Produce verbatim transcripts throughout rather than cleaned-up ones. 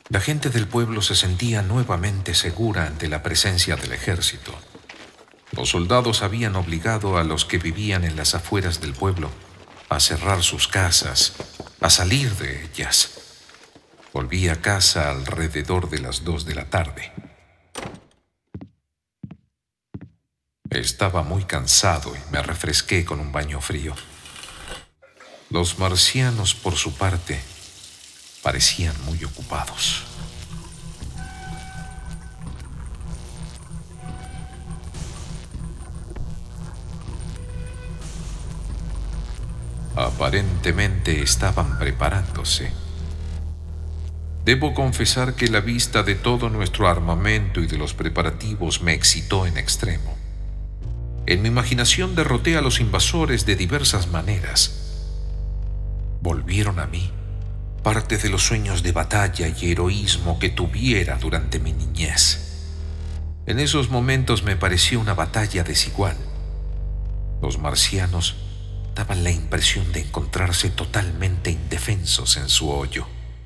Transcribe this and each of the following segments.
La gente del pueblo se sentía nuevamente segura ante la presencia del ejército. Los soldados habían obligado a los que vivían en las afueras del pueblo a cerrar sus casas, a salir de ellas. Volví a casa alrededor de las dos de la tarde. Estaba muy cansado y me refresqué con un baño frío. Los marcianos, por su parte, parecían muy ocupados. Aparentemente estaban preparándose. Debo confesar que la vista de todo nuestro armamento y de los preparativos me excitó en extremo. En mi imaginación derroté a los invasores de diversas maneras. Volvieron a mí parte de los sueños de batalla y heroísmo que tuviera durante mi niñez. En esos momentos me pareció una batalla desigual. Los marcianos daban la impresión de encontrarse totalmente indefensos en su hoyo.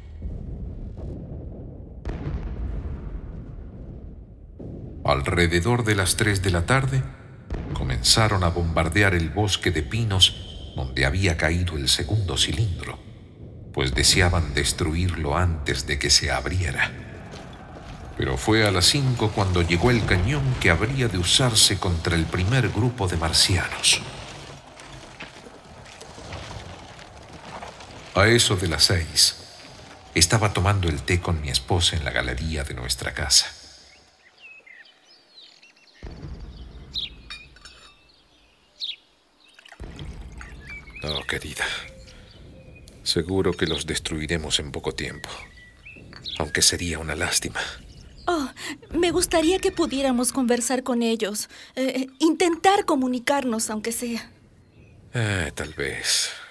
Alrededor de las tres de la tarde, comenzaron a bombardear el bosque de pinos donde había caído el segundo cilindro, pues deseaban destruirlo antes de que se abriera. Pero fue a las cinco cuando llegó el cañón que habría de usarse contra el primer grupo de marcianos. A eso de las seis, estaba tomando el té con mi esposa en la galería de nuestra casa. Oh, querida, seguro que los destruiremos en poco tiempo, aunque sería una lástima. Oh, me gustaría que pudiéramos conversar con ellos, eh, intentar comunicarnos, aunque sea. Eh, tal vez.